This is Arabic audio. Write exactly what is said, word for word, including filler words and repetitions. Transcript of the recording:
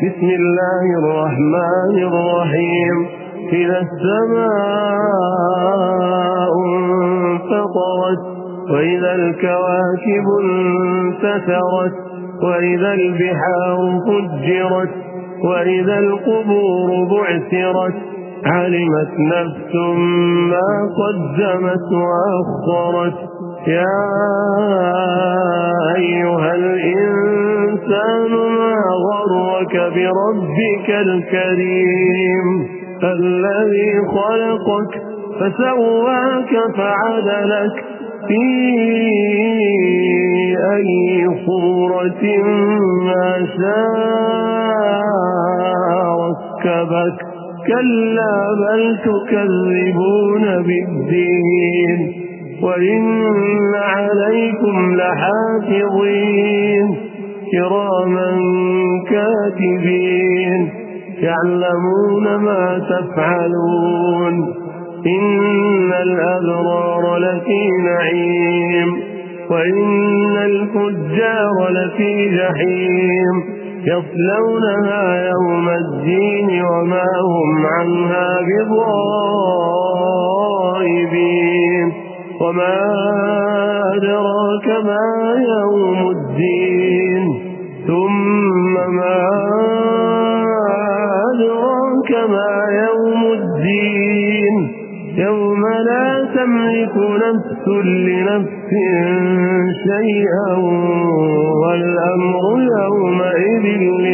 بسم الله الرحمن الرحيم إذا السماء انفطرت وإذا الكواكب انتثرت وإذا البحار فجرت وإذا القبور بعثرت علمت نفس ما قدمت وأخرت يا أيها الإنسان ما غرك بربك الكريم الذي خلقك فسواك فعدلك في أي صورة ما شاء ركبك كلا بل تكذبون بالدين وإن عليكم لحافظين كراما كاتبين يعلمون ما تفعلون إن الأبرار لفي نعيم وإن الفجار لفي جحيم يصلونها يوم الدين وما هم عنها بغائبين وما أدراك ما يوم الدين ثم ما أدراك ما يوم الدين يوم لا تملك نفس لنفس شيئا والأمر يومئذ